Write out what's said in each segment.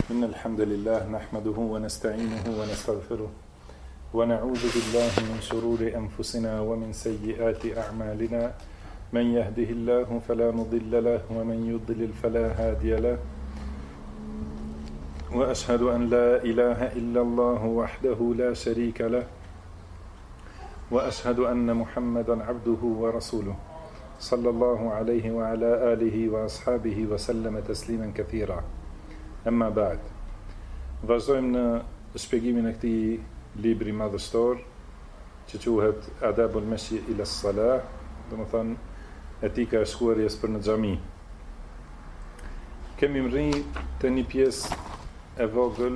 إن الحمد لله نحمده ونستعينه ونستغفره ونعوذ بالله من شرور أنفسنا ومن سيئات أعمالنا من يهده الله فلا مضل له ومن يضلل فلا هادي له وأشهد أن لا إله إلا الله وحده لا شريك له وأشهد أن محمدا عبده ورسوله صلى الله عليه وعلى آله وأصحابه وسلم تسليما كثيرا أما بعد. Vazhdojmë në shpjegimin e këtij libri madhështor që quhet Adabul Meshi ila Salah, domethënë etika e shkuarjes për në xhami. Kemi rrinë te një pjesë e vogël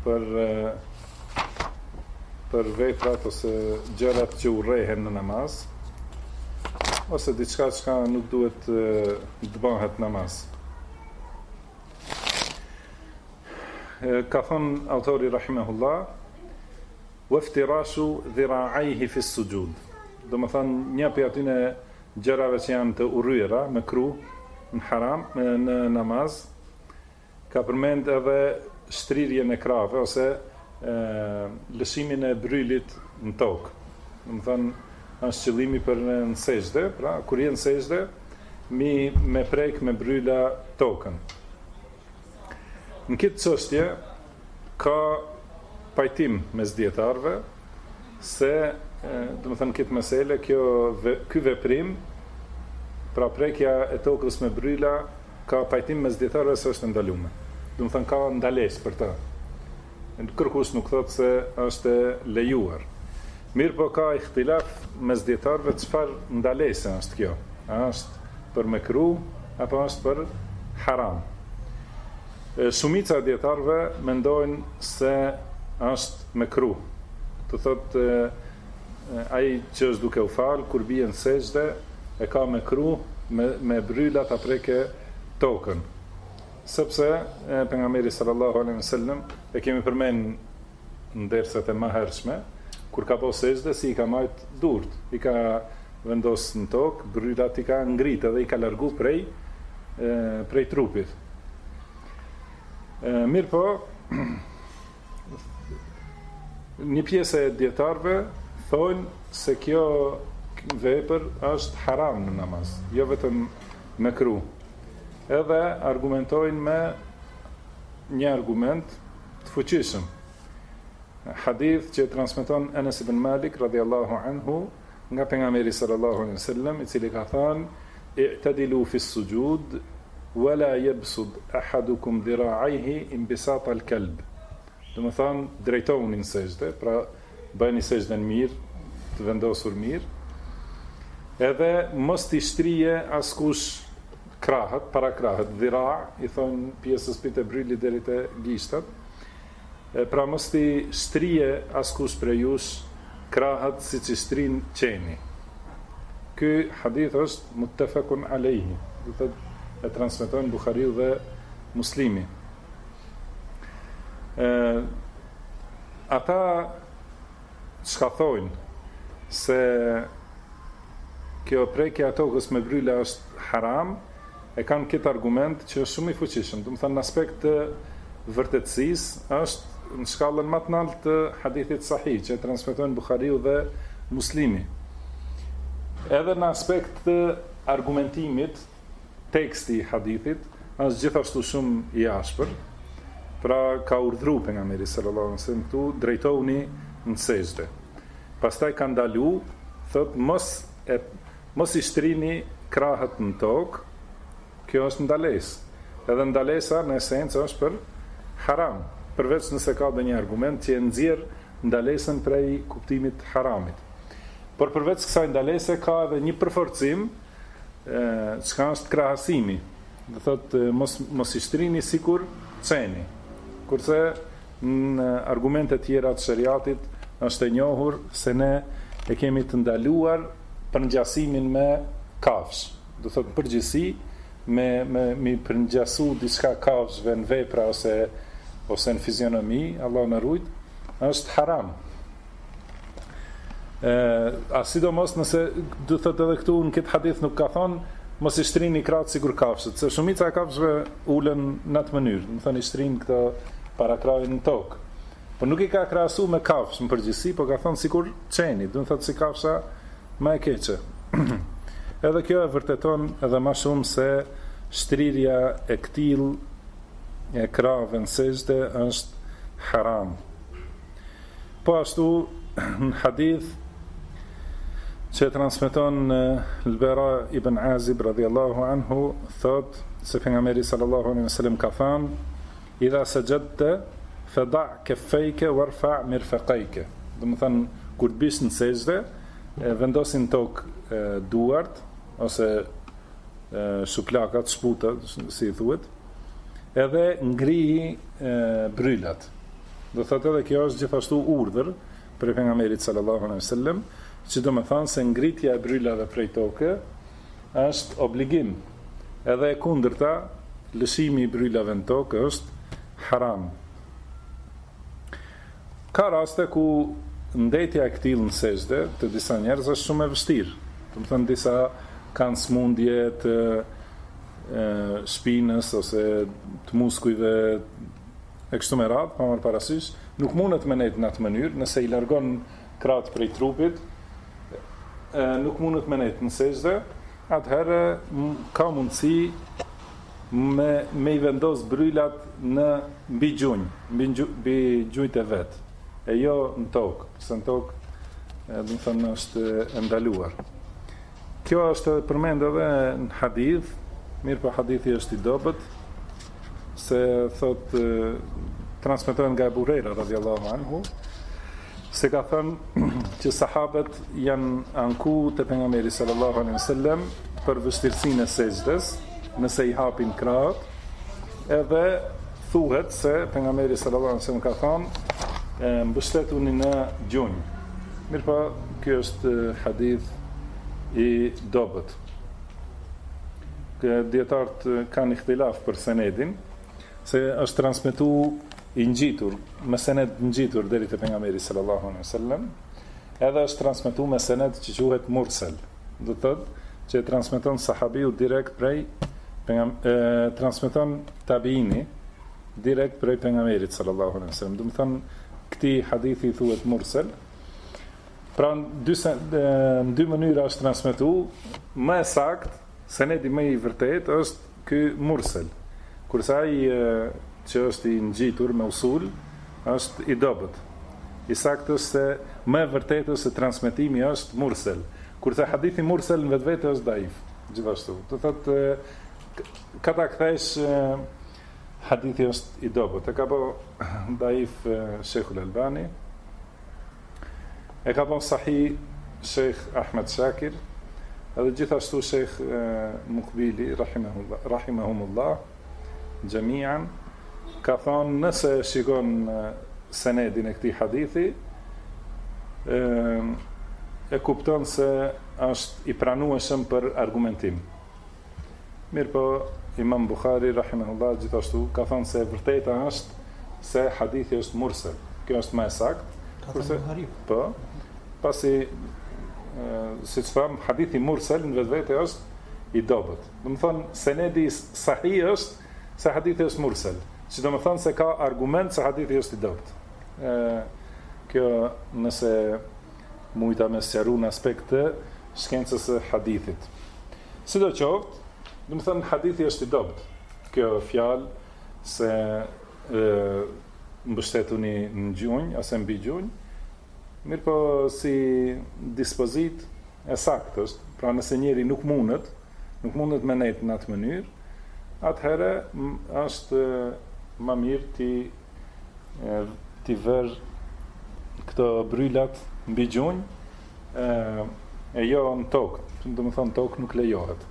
për veprat ose gjërat që urrehen në namaz, ose diçka që nuk duhet të bëhet namaz. Ka thënë autori rahimahullah, waftirashu dhira'aihi fi sujud. Domethënë një prej atyre gjërave që janë të urryera me kru në haram në namaz, ka përmend edhe shtrirjen e krave ose lëshimin e brylit në tokë. Domethënë është qëllimi për në sejdë, pra kur je në sejdë, me prek me bryla tokën. Në këtë çështje ka pajtim mes dietarëve se domethënë këtë mesele ky veprim, pra prekja e tokës me bryla, ka pajtim mes dietarëve se është ndaluar. Domethënë ka ndalesë për të. Kërkush nuk thotë se është lejuar. Mirë po ka ihtilaf mes dietarëve çfarë ndalese është kjo. A është për mekruh apo është për haram? Shumica e dietarëve mendojnë se është mekruh. Do thotë ai që është duke u fal kur bie në sejdë e ka mekruh me bryla ta preke tokën. Sepse pejgamberi sallallahu alaihi wasallam e kemi përmend në derset e mëhershme, kur ka bërë sejdë si i ka marrë durt, i ka vendosur në tokë, brylat i ka ngritë dhe i ka largu prej trupit. Mirë po, një pjesë e dietarëve thonë se kjo vepër është haram në namaz, jo vetëm mekruh. Edhe argumentojnë me një argument të fuqishëm. Hadith që transmeton Anas ibn Malik radhiyallahu anhu nga pejgamberi sallallahu alaihi wasallam, i cili ka thënë: "I'tadilu fi s-sujud wala yabsud ahadukum dhira'aihi imbisat al-kalb." Do të thonë drejtohuni në sejdë, pra bëni sejdën mirë, të vendosur mirë. Edhe mos t'i shtrije askush krahët, para krahët, dhira', i thon pjesës pite bryli deri te gishtat. Pra mos t'i shtrije askush prej jush krahët siç i shtrin qeni. Ky hadith është muttafaqun alayhi. Do thotë e transmetojnë Buhariu dhe Muslimi. Ata çka thonë se kjo prekja e tokës me bryla është haram, e kanë këtë argument që është shumë i fuqishëm. Do të thënë në aspekt të vërtetësisë është në shkallën më të lartë të hadithit sahih që transmetojnë Buhariu dhe Muslimi. Edhe në aspekt të argumentimit, teksti i hadithit është gjithashtu shumë i ashpër. Pra ka urdhëruar pejgamberi sallallahu alaihi wasallam këtu drejtohuni në sejdë. Pastaj ka ndalu, thotë mos i shtrini krahët në tokë. Kjo është ndalesë. Edhe ndalesa në esencë është për haram, përveç nëse ka ndonjë argument që e nxjerr ndalesën prej kuptimit të haramit. Por përveç kësaj ndalese ka edhe një përforcim çka është krahasimi. Do thotë mos i shtrini sikur çeni. Kurse në argumente tjera të shariatit është e njohur se ne e kemi të ndaluar përngjasimin me kafsh. Do thotë përgjithësi me përngjasu diçka kafshëve në vepra ose në fizionomi, Allah na ruaj, është haram. Sidomos nëse do thotë edhe këtu në këtë hadith nuk ka thonë mos i shtrini krahët sikur kafshët, se shumica e kafshëve ulen në atë mënyrë, do thënë i shtrin këto para krahun në tokë. Po nuk I ka krahasu me kafsh në përgjithësi, po ka thonë sikur qeni, do të thotë si kafsha më e keqe. Edhe kjo e vërteton edhe më shumë se shtrirja e ktill e krahëve në sejdë është haram. Po ashtu në hadith që transmeton Al-Bara ibn Azib radhiyallahu anhu thot se pejgamberi sallallahu alaihi wasallam ka thënë: "Idha sajadta fada' kaffayka warfa' mirfaqayka." Do të thënë kur të bish në sejdë, vendosin tokë duart ose shuplakat, shputat, si I thuhet, edhe ngrihi brylat. Do thotë edhe kjo është gjithashtu urdhër për pejgamberit sallallahu alaihi wasallam, që do më thanë se ngritja e brylave prej toke është obligim, edhe e kundërta, lëshimi I bryllave në tokë është haram. Ka raste ku ndetja e ktill në sejdë të disa njerëz është shumë e vështirë. Do të thënë disa kanë smundje të shpinës ose të muskujve e kështu me radhë, pa marrë parasysh, nuk mundet me nejtë në atë mënyrë, nëse I largon kratë prej trupit, nuk mundet me nejtë në sejdë, atëherë ka mundësi me I vendos brylat në mbi gjunjë, mbi gjunjët e vetë, e jo në tokë, se në tokë do të thënë është e ndaluar. Kjo është përmend edhe në hadith, mirë po hadithi është I dobët, se thot transmetohen nga Abu Huraira radhiyallahu anhu se ka thënë që sahabët janë anku te pejgamberi sallallahu alaihi wasallam për vështirësinë e sejdës, nëse I hapin krahët, edhe thuhet se pejgamberi sallallahu alaihi wasallam ka thënë mbështetuni në gjunjë. Mirë po ky është hadith I dobët. Dietarët kanë ikhtilaf për senedin, se është transmetuar I ngjitur, me sened ngjitur deri te pejgamberi sallallahu alaihi wasallam, edhe është transmetuar me sened që quhet mursal. Do thotë që transmeton sahabiu direkt prej transmeton tabiini direkt prej pejgamberit sallallahu alaihi wasallam. Do të thonë këtij hadithi thuhet mursal. Pra në dy mënyra është transmetuar, më e saktë, senedi më I vërtet është ky mursal. Kurse ai që është I ngjitur me usul është I dobët. I saktë është se më e vërtetë se transmetimi është mursal. Kurse hadithi mursal në vetvete është daif, gjithashtu. Do thotë kata kthesh hadithi është I dobët. E ka po daif Sheikhul Albani. E ka po sahih Sheikh Ahmed Shakir, edhe gjithashtu Sheikh Muqbili rahimahumullah gjemian, ka thonë nëse shikon senedin e këtij hadithi, e kupton se është I pranueshëm për argumentim. Mirë po Imam Bukhari rahimahullah gjithashtu ka thonë se vërteta është se hadithi është mursal. Kjo është më e saktë. Kurse po pasi siç tham hadithi mursal në vetvete është I dobët. Do të thonë senedi sahih është se hadithi është mursal. Që do të thonë se ka argument se hadithi është I dobët. Kjo nëse mujta me sqaru në aspekt të shkencës së hadithit. Sidoqoftë, do të thonë hadithi është I dobët. Kjo fjalë se mbështetuni në gjunjë ose mbi gjunjë, mirë po si dispozit e saktë është. Pra nëse njeri nuk mundet me nejtë në atë mënyrë, atëherë është më mirë ti vër këto brylat mbi gjunjë e jo në tokë. Do të thonë tokë nuk lejohet.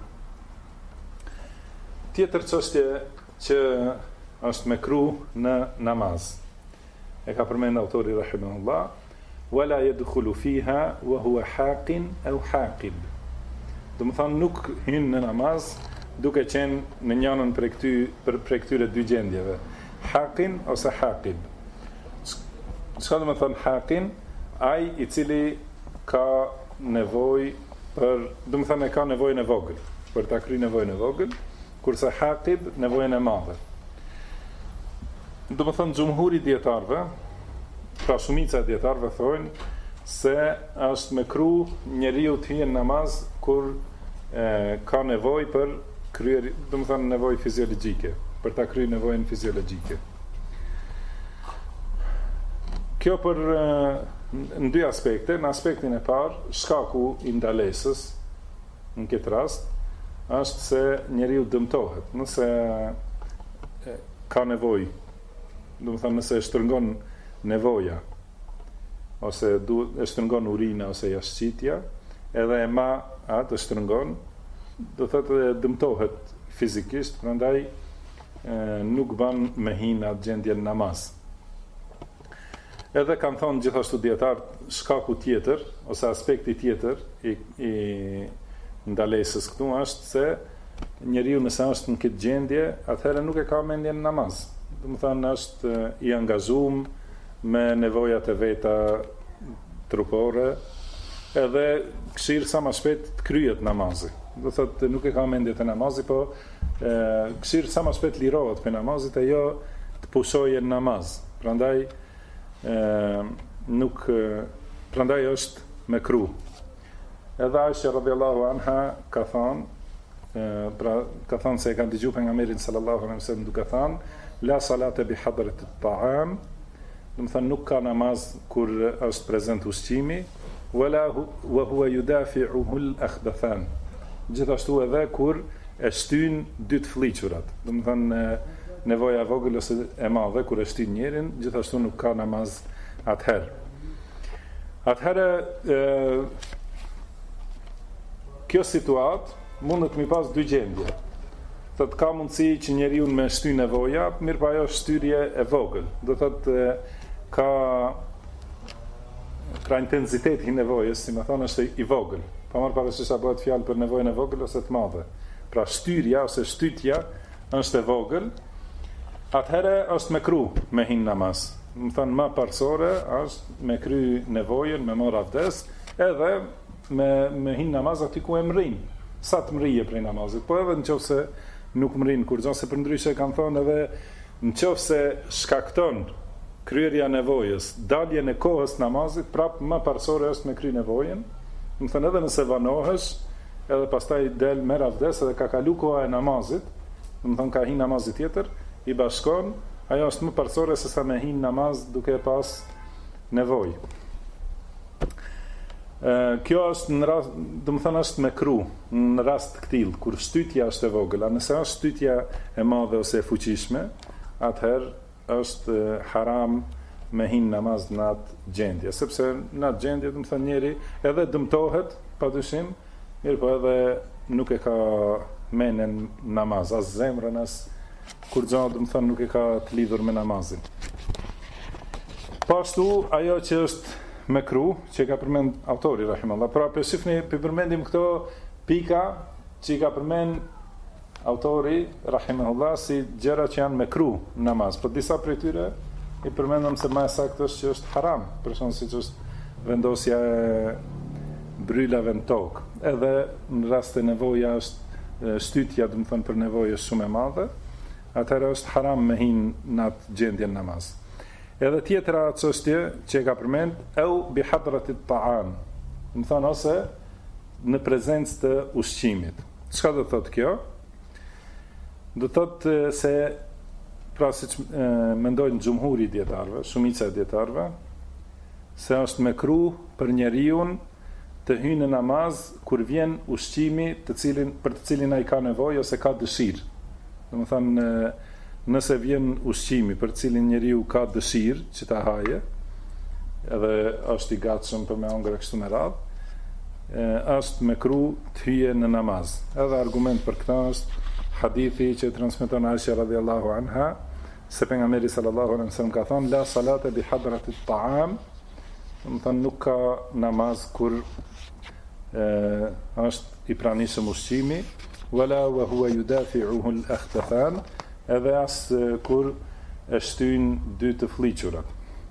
Tjetër çështje që është mekruh në namaz. E ka përmend autori rahimahullah, wala yadkhulu fiha wa huwa haqin aw haqib. Do të thonë nuk hyn në namaz duke qenë në njënën prej këtyre dy gjendjeve, haqin ose haqib. Çka do të thonë haqin? Ai I cili ka nevojë do të thonë ka nevojën e vogël, për ta kryer nevojën e vogël, kurse haqib nevojën e madhe. do më thënë xhumhuri dietarëve, pra shumica e dietarëve thonë se është mekru njeriu të hyjë në namaz kur ka nevojë për kryer, do më thënë nevojë fiziologjike, për ta kryer nevojën fiziologjike. Kjo për në dy aspekte. Në aspektin e parë, shkaku i ndalesës në këtë rast është se njeriu dëmtohet nëse ka nevojë, do të thënë nëse e shtrëngon nevoja ose e shtrëngon urina ose jashtëqitja, edhe e ma atë shtrëngon, do thotë dëmtohet fizikisht, prandaj nuk ban me hin atë gjendjen namaz. Edhe kanë thonë gjithashtu dietarë, shkaku tjetër ose aspekti tjetër i ndalesës këtu është se njeriu nëse është në këtë gjendje, atëherë nuk e ka mendjen në namaz. Do të thënë është i angazhuar me nevojat e veta trupore, edhe këshirë sa më shpejt të kryet namazi. Do thotë nuk e ka mendje të namazit, po këshirë sa më shpejt lirohet për namazit e jo të pushojë në namaz. Prandaj prandaj është mekruh. Edhe Aisha radhiyallahu anha ka thënë se e ka dëgjuar pejgamberin sallallahu alaihi wasallam duke thënë la salata bi hadrati at-ta'am, do të thënë nuk ka namaz kur është prezant ushqimi, wala wa huwa yudafi'uhu al-akhbathan, gjithashtu edhe kur e shtyn dy të fliçurat, do të thënë nevoja e vogël ose e madhe kur e shtyn njërin, gjithashtu nuk ka namaz atëherë. Kjo situatë mundet mi pas dy gjendje. Thotë ka mundësi që njeriu me shty nevoja, mirë pa ajo shtyrje e vogël. Do thotë ka intensiteti i nevojës, si më thonë, është i vogël. Pa marrë parasysh a bëhet fjalë për nevojën e vogël ose të madhe. Pra shtyrja ose shtytja është e vogël, atëherë është mekruh me hin namaz. Më thonë ma parsore është me kry nevojën, me marr abdes, edhe me hin namaz aty ku e mrin, sa të mrije prej namazit, po edhe në qoftë se nuk mrin kur gjo, se për ndryshe kanë thonë edhe në qoftë se shkakton kryerja nevojës, daljen e kohës namazit, prap më parsore është me kry nevojën, më thënë edhe nëse vanohesh, edhe pastaj del merr avdes edhe ka kalu koha e namazit, më thënë ka hin namazit tjetër, i bashkon, ajo është më parsore se sa me hin namaz duke pas nevojë. Kjo është në rast, do të thënë është mekruh në rast të tillë kur shtytja është e vogël, nëse është shtytja e madhe ose e fuqishme, atëherë është haram me hin namaz në atë gjendje, sepse në atë gjendje do të thënë njeri edhe dëmtohet padyshim, mirë po edhe nuk e ka menen namaz, as zemrën as kur gjo, do të thënë nuk e ka të lidhur me namazin. Pashtu ajo që është mekruh, që ka përmend autori rahimallahu, pra përmendim këto pika që ka përmend autori rahimahullah si gjëra që janë mekruh në namaz, por disa prej tyre i përmendëm se më saktë është që është haram, për shkak siç është vendosja e brylave në tokë, edhe në rast të nevoja është shtytja, do të thënë për nevojë shumë e madhe, atëherë është haram me hin në atë gjendje në namaz. Edhe tjetra çështje që e ka përmend au bi hadrati at-ta'am, do të thonë ose në prezencë të ushqimit. Çka do thotë kjo? Do thotë se pra siç mendojnë xhumhuri i dietarëve, shumica e dietarëve, se është mekruh për njeriu të hyjë në namaz kur vjen ushqimi për të cilin ai ka nevojë ose ka dëshirë. Domethënë nëse vjen ushqimi për cilin njeriu ka dëshirë që ta haje, edhe është i gatshëm për me hëngrë kështu me radhë, është mekruh të hyje në namaz. Edhe argument për këtë është hadithi që transmeton Aisha radhiyallahu anha, se pejgamberi sallallahu alaihi wasallam ka thënë la salata bi hadrati at-ta'am, do të nuk ka namaz kur është i pranishëm ushqimi, wala wa huwa yudafi'uhu al-akhtathan, edhe as kur e shtyn dy të fliçurat.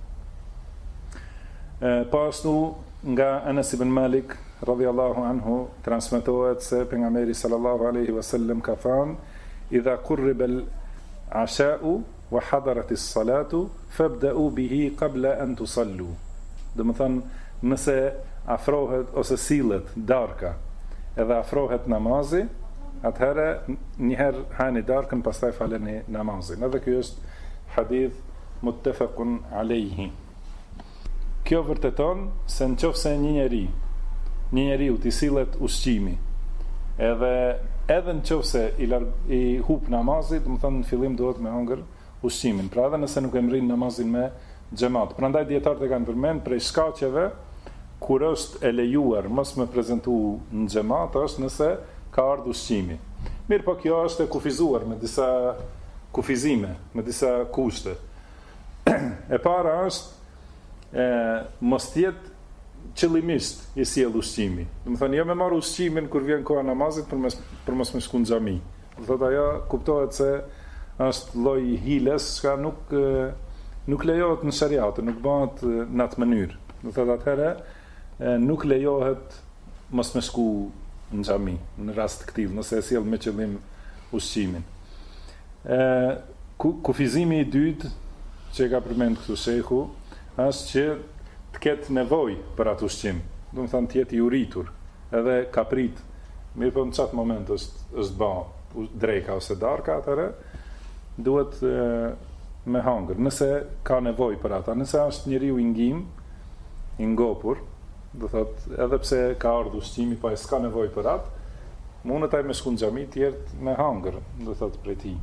Pastu nga Anas ibn Malik radhiyallahu anhu transmetohet se pejgamberi sallallahu alaihi wasallam ka thënë idha qurriba al-asha'u wa hadaratis salatu fabda'u bihi qabla an tusallu. Do të thënë, nëse afrohet ose sillet darka, edhe afrohet namazi, atëherë njëherë hajni darkën, pastaj faleni namazin. Edhe ky është hadith muttafaqun alayhi. Kjo vërteton se nëse një njeriu t'i sillet ushqimi, edhe nëse i hub namazit, do të thonë në fillim duhet me hongër ushqimin. Pra edhe nëse nuk e mrin namazin me xhamat. Prandaj dietarët e kanë përmend prej shkaqeve kur është e lejuar mos me prezantu në xhamat është nëse ka ardhur ushqimi. Mirë, po kjo është e kufizuar me disa kufizime, me disa kushte. E para është mos tjetë qëllimisht i sjell ushqimi. Do të thonë jo me marr ushqimin kur vjen koha namazit për mos me shku në xhami. Do thotë ajo kuptohet se është lloj hiles që nuk lejohet në shariat, nuk bëhet në atë mënyrë. Do thotë atëherë nuk lejohet mos me shku në xhami në rast të tillë, nëse e sjell me qëllim ushqimin. Kufizimi i dytë që ka përmend këtu shehu është që të ketë nevojë për atë ushqim. Do të thonë të jetë i uritur, edhe ka prit. Mirë, po në çat moment është bë dreka ose darka, atëherë duhet me hangër. Nëse ka nevojë për ata, nëse është njeriu i ngim, i ngopur, do thotë edhe pse ka ardhur ushqimi, pa s'ka nevojë për atë, mundet ai me shku në xhami të jetë me hangër, do thotë prej tij.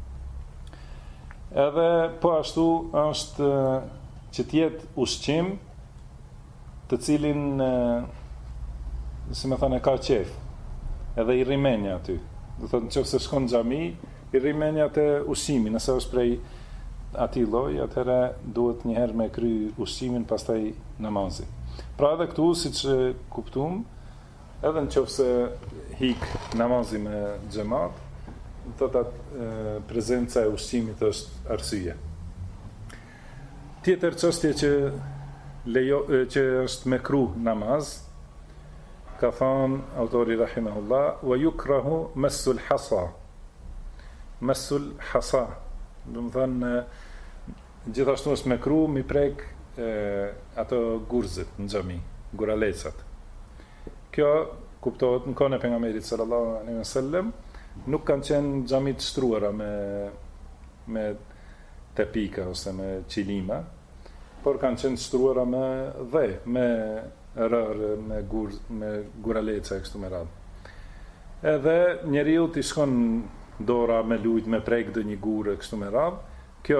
Edhe po ashtu është që të jetë ushqim të cilin si më thënë ka qef, edhe i rrimenja aty. Do thotë nëse shkon në xhami, i rrimenja të ushqimin, nëse është prej atij lloji, atëherë duhet një herë me kry ushqimin pastaj namazin. Pra edhe këtu, siç kuptuam, edhe nëse hik namazi me xhamat, do të thotë prezenca e ushqimit është arsye. Tjetër çështje që është mekruh namaz, ka thënë autori rahimahullah, wa yukrahu massul hasa. Massul hasa, do të thonë gjithashtu është mekruh mi prek ato gurzët në xhami, guralecat. Kjo kuptohet në kohën e pejgamberit sallallahu alaihi wasallam, nuk kanë qenë xhamit shtruara me tepika ose me qilima, por kanë qenë shtruara me dhe, me rërë, me guraleca e kështu me radhë. Edhe njeriu t'i shkon dora me lujt, me prek dhe një gurë e kështu me radhë, kjo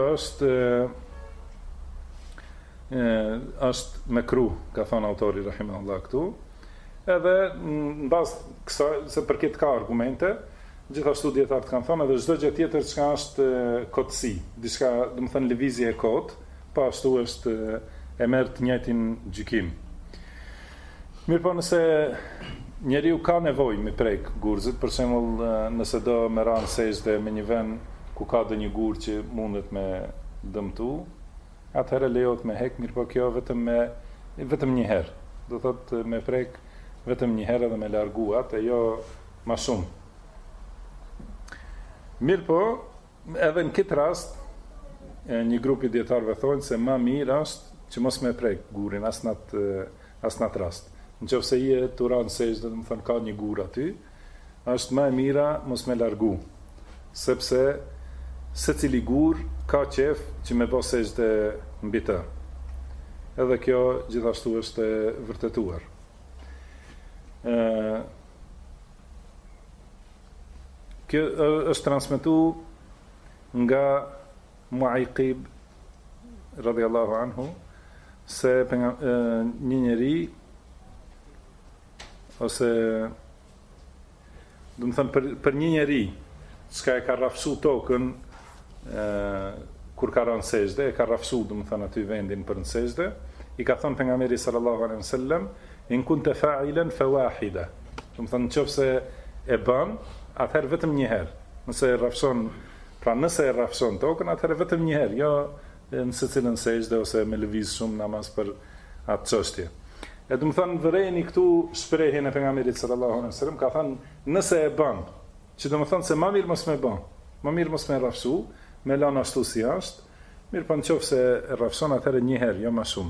është mekruh, ka thënë autori rahimahullah këtu. Edhe në bazë kësaj, se për këtë ka argumente, gjithashtu dietarët kanë thënë edhe çdo gjë tjetër që është kotësi, diçka, do të thënë lëvizje e kotë, po ashtu është e merr të njëjtin gjykim. Mirë, po nëse njeriu ka nevojë me prek gurzët, për shembull nëse do me ranë sejdë me një vend ku ka ndonjë gurë që mundet me dëmtu, atëherë lejohet me hek, mirë, po kjo vetëm një herë. Do thotë me prek vetëm një herë dhe me largu atë, jo më shumë. Mirë, po edhe në këtë rast një grup i dietarëve thonë se më mirë është që mos me prek gurin as në atë rast. Nëse je turan sejdë, do të thonë ka një gur aty, është më e mira mos me largu, sepse secili gur ka qef që me bë sejdë mbi të. Edhe kjo gjithashtu është e vërtetuar. Kjo është transmetuar nga Mu'aqib radhiyallahu anhu se një njeri ose do të thënë për një njeri që e ka rrafsu tokën kur ka rënë sejdë, e ka rrafsu do të thënë aty vendin për në sejdë, i ka thënë pejgamberi sallallahu alaihi wasallam, in kunta fa'ilan fa wahida. Do të thënë nëse e bën, atëherë vetëm një herë. Nëse e rrafson tokën, atëherë vetëm një herë, jo në secilën sejdë ose me lëviz shumë namaz për atë çështje. E do të thënë vërejni këtu shprehjen e pejgamberit sallallahu alaihi wasallam, ka thënë nëse e bën, që do të thënë se më mirë mos me bën, më mirë mos me rrafsu, me lanë ashtu si është, mirë po nëse e rrafson atëherë një herë, jo më shumë.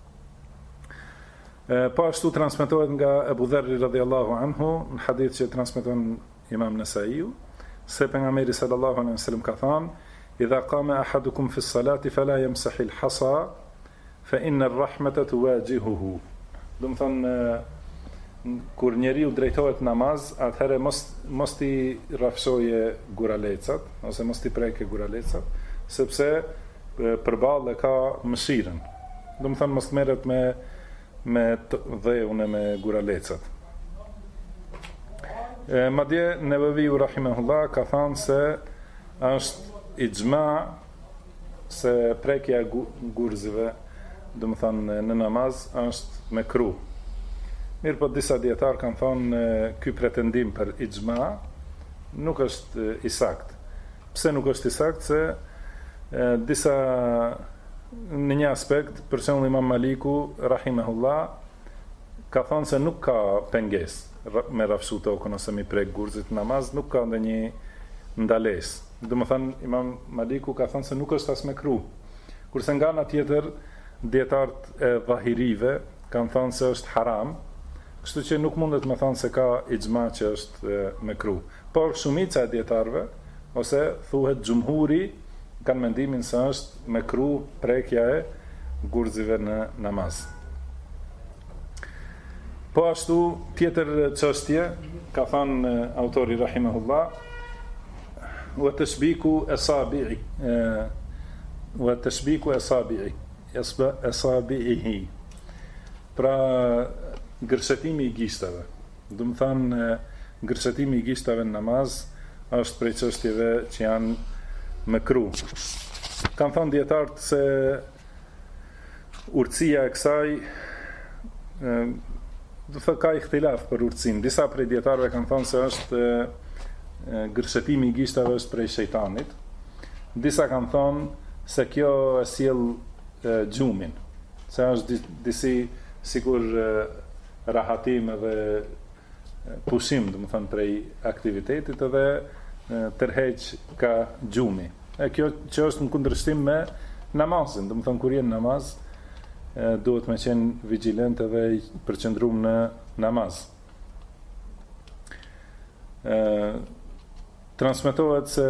Po ashtu transmetohet nga Ebu Dherri radhiyallahu anhu në hadith që transmeton Imam Nesaiu, se pejgamberi sallallahu alaihi wasallam ka thënë: "Idha qama ahadukum fi s-salati fala yamsah al-hasa fa inna ar-rahmata tuwajihuhu." Do të thonë kur njeriu drejtohet namaz, atëherë mos ti rrafsoje guralecat ose mos ti preke guralecat, sepse përballë ka mëshirën. Do të thonë mos merret me dheun e me guralecat. Madje Neveviu rahimahullah ka thënë se është ixhma se prekja gurzive, do të thonë në namaz, është mekruh. Mirë po disa dietar kanë thonë ky pretendim për ixhma nuk është i saktë. Pse nuk është i saktë? Se disa në një aspekt, për shembull Imam Maliku rahimahullah ka thonë se nuk ka pengesë me rrafshu tokën ose me prek gurzit namaz, nuk ka ndonjë ndalesë. Do të thonë Imam Maliku ka thonë se nuk është as mekruh. Kurse nga ana tjetër dietarët e dhahirive kanë thonë se është haram. Kështu që nuk mundet me thonë se ka ixhma që është mekruh. Por shumica e dietarëve ose thuhet xhumhuri kanë mendimin se është mekruh prekja e gurzive në namaz. Po ashtu tjetër çështje ka thënë autori rahimahullah: "Wa tashbiku asabi'i wa tashbiku asabi'ihi." Pra gërshetimi i gishtave. Do të thonë gërshetimi i gishtave në namaz është prej çështjeve që janë mekruh. Kanë thënë dietarët se urtësia e kësaj do të ka ihtilaf për urtësinë. Disa prej dietarëve kanë thënë se është gërshetimi i gishtave është prej shejtanit. Disa kanë thënë se kjo e sjell gjumin. Se është disi sikur rahatim edhe pushim, do të thonë prej aktivitetit edhe tërheq ka gjumi. Kjo që është në kundërshtim me namazin, do të thonë kur je në namaz duhet me qenë vigjilent edhe i përqendruar në namaz. Transmetohet se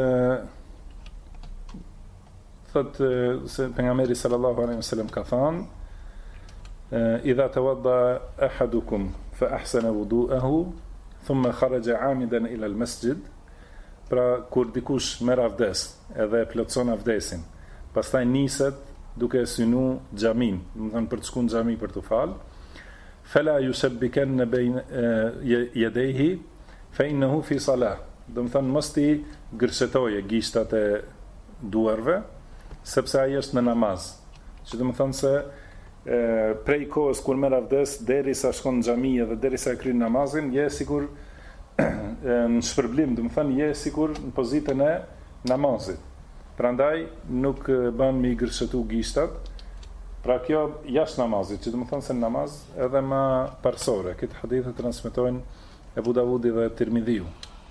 thotë se pejgamberi sallallahu alaihi wasallam ka thënë: "Idha tawadda ahadukum fa ahsana wudu'ahu thumma kharaja 'amidan ila al-masjid." Pra kur dikush merr avdes edhe plotson avdesin, pastaj niset duke synu xhamin, do të thonë për të shkuar në xhami për të fal, fala yusabbikan bain yadayhi fa innahu fi salah. Do të thonë mos ti gërshetoje gishtat e duarve, sepse ai është në namaz. Që do të thonë se prej kohës kur merr avdes derisa shkon në xhami edhe derisa e kryen namazin, je sikur në shpërblim, do të thonë je sikur në pozitën e namazit. Prandaj nuk bën me i gërshetu gishtat. Pra kjo jashtë namazit, që do të thonë se në namaz edhe më parsore. Këtë hadith e transmetojnë Ebu Davudi dhe Tirmidhiu.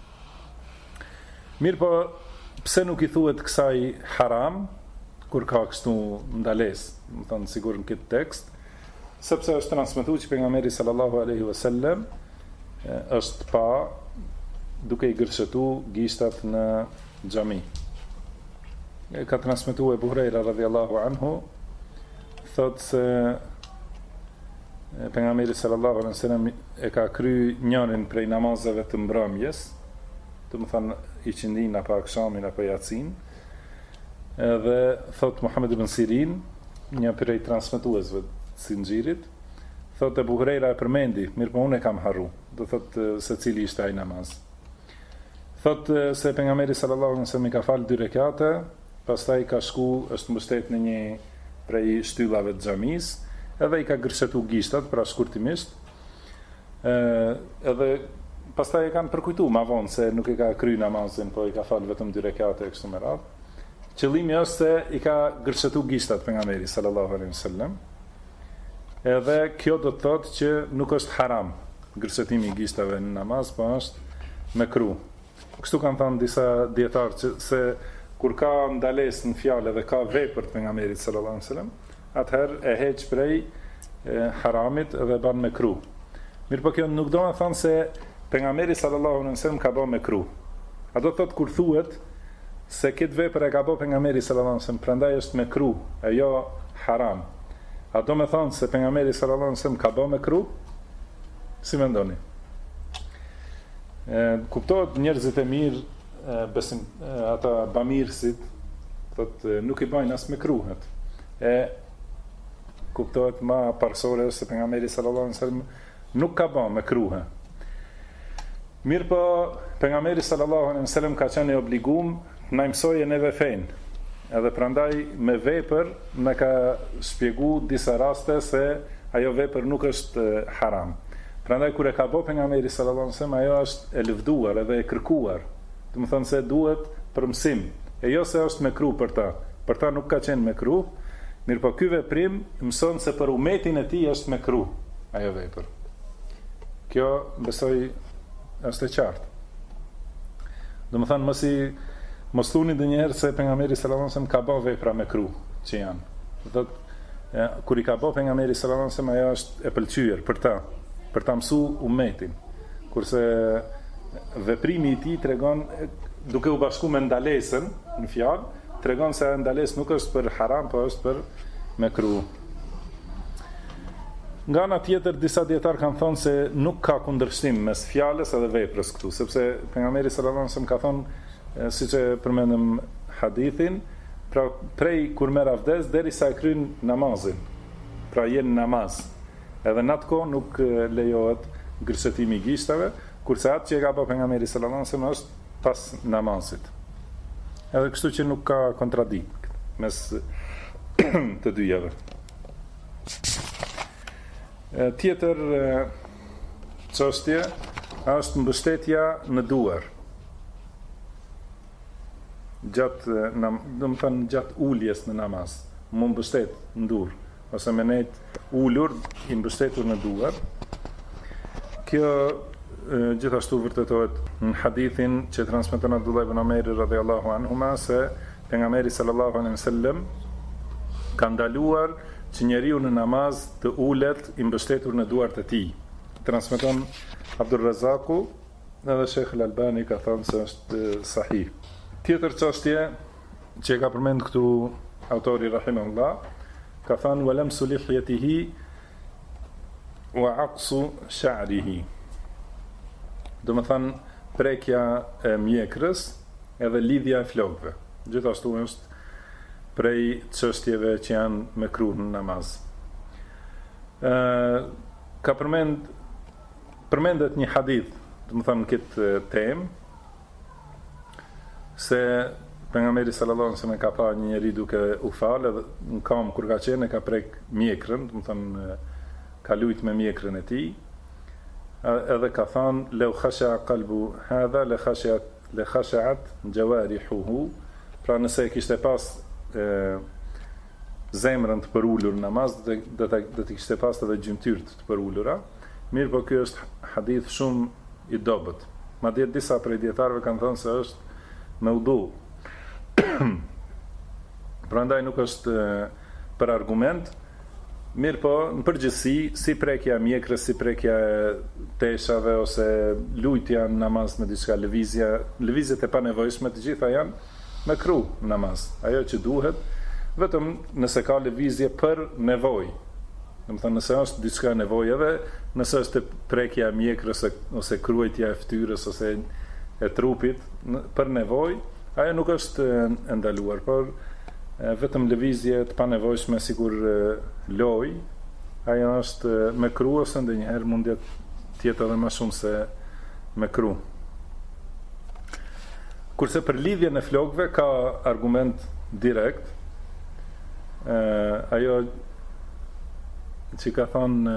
Mirë po, pse nuk i thuhet kësaj haram, kur ka kështu ndalesë, do të thonë sigur në këtë tekst, sepse është transmetuar që pejgamberi sallallahu alaihi wasallam është pa duke i gërshetu gishtat në xhami. Ka transmetuar Abu Huraira radhiyallahu anhu, thotë se pejgamberi sallallahu alaihi wasallam e ka kryer njërin prej namazeve të mbrëmjes, do të thonë i qindin apo akshamin apo yatsin. Edhe thot Muhammed ibn Sirin, një prej transmetuesve të Sinxhirit, thot Abu Huraira e përmendi, mirë po unë e kam harru, do thot se cili ishte ai namaz. Thot se pejgamberi sallallahu alaihi wasallam i ka fal 2 rekate, pastaj ka shku, është mbështet në një prej shtyllave të xhamis, edhe i ka gërshetu gishtat, pra shkurtimisht. Edhe pastaj e kanë përkujtuar më vonë se nuk e ka kryer namazin, po i ka fal vetëm 2 rekate kështu me radhë. Qëllimi është se i ka gërshetu gishtat pejgamberi sallallahu alaihi wasallam. Edhe kjo do të thotë që nuk është haram gërshetimi i gishtave në namaz, po është mekruh. Kështu kanë thënë disa dietarë që se kur ka ndalesë në fjalë dhe ka vepër të pejgamberit sallallahu alaihi wasallam, atëherë e heq prej haramit dhe ban mekruh. Mirë po kjo nuk do të thonë se pejgamberi sallallahu alaihi wasallam ka bën mekruh. A do thotë kur thuhet se këtë vepër e ka bën pejgamberi sallallahu alaihi wasallam, prandaj është mekruh, e jo haram. A do me thonë se pejgamberi sallallahu alaihi wasallam ka bën mekruh? Si mendoni? Kuptohet njerëzit e mirë, ata bamirësit, thotë nuk i bajnë as mekruhet. Kuptohet ma parsore se pejgamberi sallallahu alaihi wasallam nuk ka bën mekruhe. Mirë po, pejgamberi sallallahu alaihi wasallam ka qenë i obliguar na mësojë neve fen. Edhe prandaj me vepër na ka shpjegu disa raste se ajo vepër nuk është haram. Prandaj kur e ka bë pejgamberi sallallahu alaihi wasallam, ajo është e lëvduar edhe e kërkuar. Do të thonë se duhet për mësim, e jo se është mekruh për ta. Për ta nuk ka qenë mekruh, mirë po ky veprim mëson se për umetin e tij është mekruh ajo vepër. Kjo besoj është e qartë. Do të thonë mos thuni ndonjëherë se pejgamberi sallallahu alaihi wasallam ka bë vepra mekruh që janë. Do thotë kur i ka bë pejgamberi sallallahu alaihi wasallam, ajo është e pëlqyer për ta mësuar umetin. Kurse veprimi i tij tregon, duke u bashkuar me ndalesën në fjalë, tregon se ndalesë nuk është për haram, po është për mekruh. Nga ana tjetër, disa dietar kanë thonë se nuk ka kundërshtim mes fjalës edhe veprës këtu, sepse pejgamberi sallallahu alaihi wasallam ka thonë, siç e përmendëm hadithin, pra prej kur merr avdes derisa e kryen namazin. Pra jeni namaz. Edhe në atë kohë nuk lejohet gërshëtimi i gishtave, kurse atë që e ka bërë pejgamberi sallallahu alaihi wasallam është pas namazit. Edhe kështu që nuk ka kontradikt mes të dyjave. Tjetër çështje është mbështetja në duar. Gjatë uljes në namaz, më mbështet në dur, ose me nejt ullur, i mbështetur në duar. Kjo gjithashtu vërtetohet në hadithin që transmeton Abdullah ibn Umar radhiyallahu anhuma se pejgamberi sallallahu alaihi wasallam ka ndaluar që njeriu në namaz të ulet i mbështetur në duart e tij. Transmeton Abdur Razaku, edhe Sheikh Al-Albani ka thënë se është sahih. Tjetër çështje që e ka përmend këtu autori rahimahullah, ka thënë walamsu lihyatihi wa aqsu sha'rihi. Do të thënë prekja e mjekrës edhe lidhja e flokëve. Gjithashtu është prej çështjeve që janë mekruh në namaz. Ka përmendet një hadith, do të thënë këtë temë, se pejgamberi sallallahu alaihi wasallam ka pa një njeri duke u falë edhe në kam kur ka qenë ka prek mjekrën, do të thënë ka lujt me mjekrën e tij. Edhe ka thënë law khasha qalbu hadha la khashat jawarihuhu, pra nëse kishte pas zemrën të përulur në namaz, do të kishte pas edhe gjymtyrt të përulura. Mirë, po ky është hadith shumë i dobët. Madje disa prej dietarëve kanë thënë se është maudu. Prandaj nuk është për argument. Mirë, po në përgjithësi, si prekja mjekrës, si prekja teshave ose lutja në namaz me diçka, lëvizjet e panevojshme, të gjitha janë mekruh në namaz. Ajo që duhet, vetëm nëse ka lëvizje për nevojë. Do të thënë nëse është diçka nevojëve, nëse është prekja e mjekrës ose kruajtja e fytyrës ose e trupit për nevojë, ajo nuk është e ndaluar, por vetëm lëvizje të panevojshme sikur lojë, ajo është mekruh ose ndonjëherë mund të jetë edhe më shumë se mekruh. Kurse për lidhjen e flokëve ka argument direkt. Ajo që ka thonë,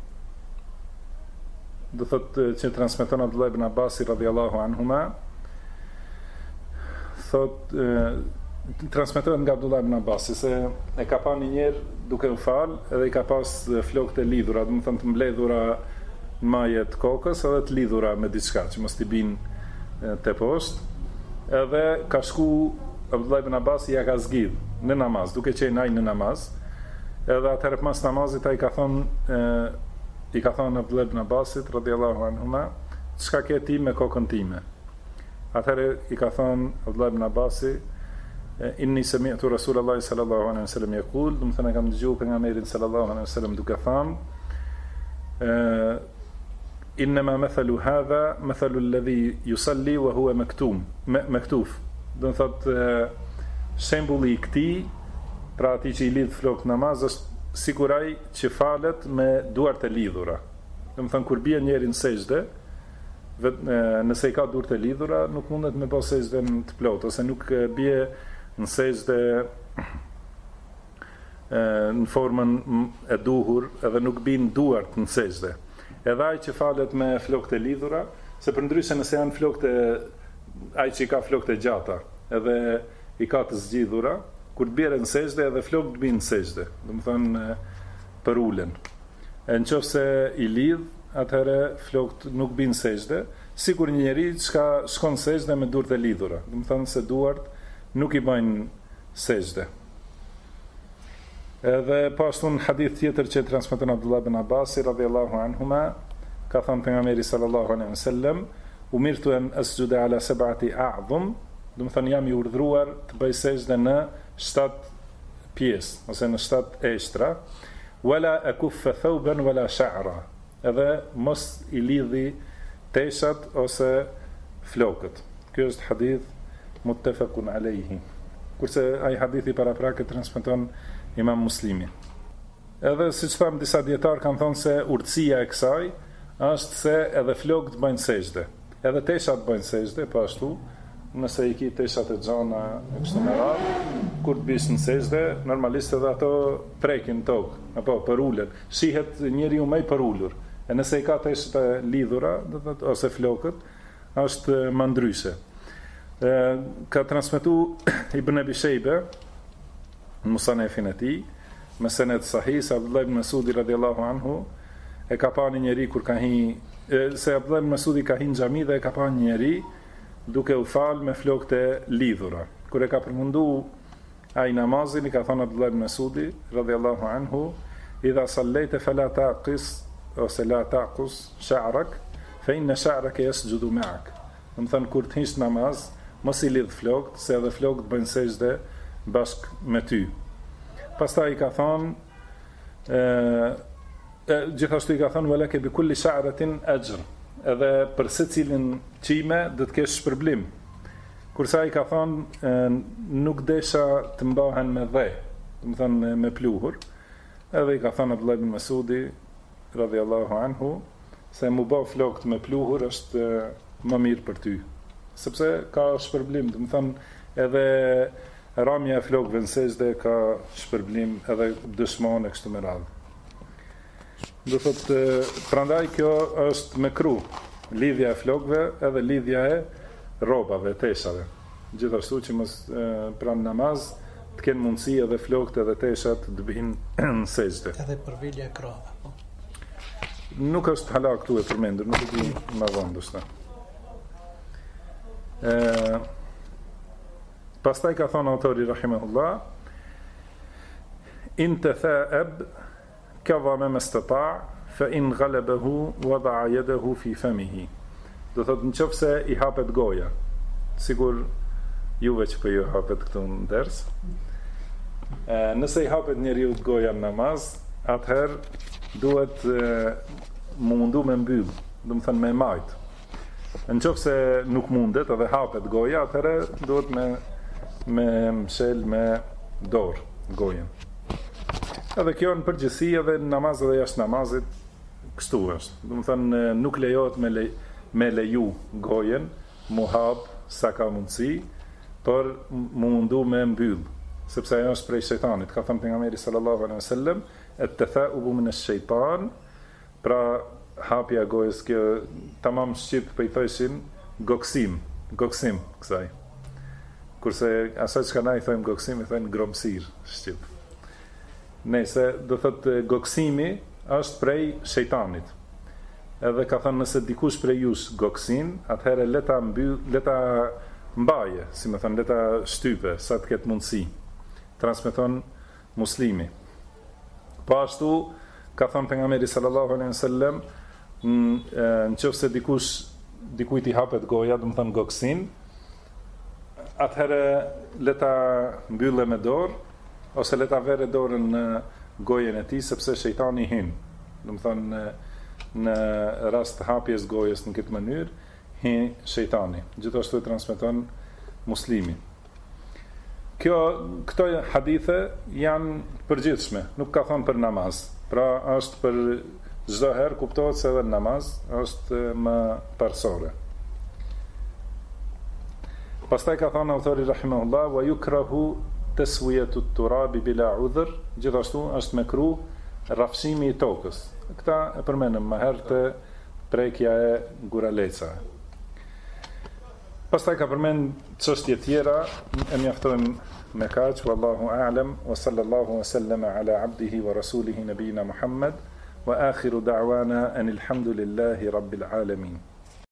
do thotë që transmeton Abdullah ibn Abbas radhiyallahu anhuma, thotë transmetohet nga Abdullah ibn Abbas se e ka pa një njerë duke u fal edhe i ka pas flokët e lidhura, do të thonë të mbledhura në maje të kokës edhe të lidhura me diçka që mos t'i binë te poshtë. Edhe ka shku Abdullah ibn Abbas ja ka zgjidh në namaz, duke qenë ai në namaz. Edhe atëherë pas namazit ai ka thonë Abdullah ibn Abbasit radhiyallahu anhuma, çka ke ti me kokën time? Atëherë i ka thonë Abdullah ibn Abbasi, inni sami'tu Rasulullahi sallallahu alaihi wasallam yaqul, do të thënë kam dëgjuar pejgamberin sallallahu alaihi wasallam duke thënë, innama mathalu hadha mathalu alladhi yusalli wa huwa maktuf. Do të thotë shembulli i këtij, pra atij që i lidh flokët namaz, është sikur ai që falet me duart e lidhura. Do të thënë kur bie njëri në sejdë, nëse i ka duart e lidhura, nuk mundet me bëj sejdën të plotë, ose nuk bie në sejdë në formën e duhur, edhe nuk bin duart në sejdë. Edhe ai që falet me flokët e lidhura, se përndryshe nëse janë flokët ai që i ka flokët e gjata, edhe i ka të zgjidhura, kur të bjerë në sejdë, edhe flokët binë në sejdë, do të thënë për ulen. Nëse i lidh, atëherë flokët nuk binë në sejdë, sikur një njeri që shkon në sejdë me duart e lidhura, do të thënë se duart nuk i bëjnë sejdë. Edhe pashtu në hadith tjetër që transmeton Abdullah ibn Abbas radhiyallahu anhuma, ka thënë pejgamberi sallallahu alaihi wasallam, umirtu an asjuda ala sab'ati a'dhum, do të thënë jam i urdhëruar të bëj sejdë në 7 pjesë ose në 7 eshtra, wala akuffa thawban wala sha'ra, edhe mos i lidhi teshat ose flokët. Ky është hadith muttafaqun alayhi. Kurse ai hadithi paraprakë transmeton Imam Muslimi. Edhe siç tham, disa dietar kanë thënë se urtësia e kësaj është se edhe flokët bëjnë sejdë, edhe teshat bëjnë sejdë, po ashtu, nëse i ki teshat e xhana e kështu me radhë, kur të bish në sejdë, normalisht edhe ato prekin tokë, apo për ulen, shihet njeriu më i për ulur. E nëse i ka teshat e lidhura, ose flokët, është më ndryshe. Ka transmetu Ibn Abi Shejbe në Musanefin e tij, me senet sahih, se Abdullah ibn Masudi radhiyallahu anhu e ka pa një njeri kur ka hi, se Abdullah ibn Masudi ka hi në xhami dhe e ka pa një njeri duke u fal me flokët e lidhura. Kur e ka përmundu ai namazin, i ka thënë Abdullah ibn Masudi radhiyallahu anhu, idha sallayta fala taqis ose la taqus sha'rak fa inna sha'raka yasjudu ma'ak. Do të thënë kur të hish namaz, mos i lidh flokët, se edhe flokët bëjnë sejdë bashk me ty. Pastaj i ka thonë, gjithashtu i ka thonë, wala ke bi kulli sha'ratin ajr, edhe për secilin çime do të kesh shpërblim. Kurse ai ka thonë, nuk desha të mbahen me dhe, do të thonë me pluhur. Edhe i ka thonë Abdullah ibn Masudi radhiyallahu anhu, se mu bë flokët me pluhur është më mirë për ty, sepse ka shpërblim, do të thonë edhe ramja e flokëve në sejdë ka shpërblim, edhe dëshmon e kështu me radhë. Do thotë, prandaj kjo është mekruh, lidhja e flokëve edhe lidhja e rrobave, teshave. Gjithashtu që mos pranë namaz të kenë mundësi edhe flokët edhe teshat të binë në sejdë. Edhe për vilja e krave, po. Nuk është hala këtu e përmendur, nuk e di më vonë ndoshta. Pastaj ka thonë autori rahimahullah, in tatha'ab kadha ma istata' fa in ghalabahu wada'a yadahu fi famihi. Do thotë nëse i hapet goja, sigur juve që po ju hapet këtu në ders, nëse i hapet njeriu goja në namaz, atëherë duhet mundu me mbyll, do të thënë me majt. Nëse nuk mundet edhe hapet goja, atëherë duhet me mshel me dorë gojen. Edhe kjo në përgjithësi edhe në namaz edhe jashtë namazit kështu është. Do të thënë nuk lejohet me leju gojen, mu hap sa ka mundësi, por mu mundu me mbyll, sepse ajo është prej shejtanit. Ka thënë pejgamberi sallallahu alaihi wasallam, at-tatha'ubu min ash-shaytan, pra hapja e gojës, kjo tamam shqip po i thoshin goksim kësaj. Kurse asaj që na i thojmë goksim, i thojnë gromësir shqip. Nëse do thotë goksimi është prej shejtanit. Edhe ka thënë nëse dikush prej jush goksin, atëherë leta mbaje, si më thënë, leta shtype, sa të ketë mundësi. Transmeton Muslimi. Po ashtu, ka thënë pejgamberi sallallahu alaihi wasallam, nëse dikujt i hapet goja, do të thënë goksin, atëherë leta mbylle me dorë, ose leta vere dorën në gojen e tij, sepse shejtani hyn. Do të thënë në rast të hapjes gojës në këtë mënyrë, hin shejtani. Gjithashtu e transmeton Muslimi. Këto hadithe janë përgjithshme, nuk ka thënë për namaz. Pra është për çdo herë kuptohet se edhe namaz është më parsorë. Pastaj ka thënë autori rahimahullah, wa yukrahu taswiyatu at-turabi bila udhr, gjithashtu është mekruh rrafshimi i tokës. Këta e përmendëm më herë të prekja e guralecave. Pastaj ka përmend çështje tjera, e mjaftojmë me kaq, wallahu a'lam, wa sallallahu wa sallama ala abdihi wa rasulihi nabiyina Muhammad, wa akhiru da'wana anil hamdulillahi rabbil alamin.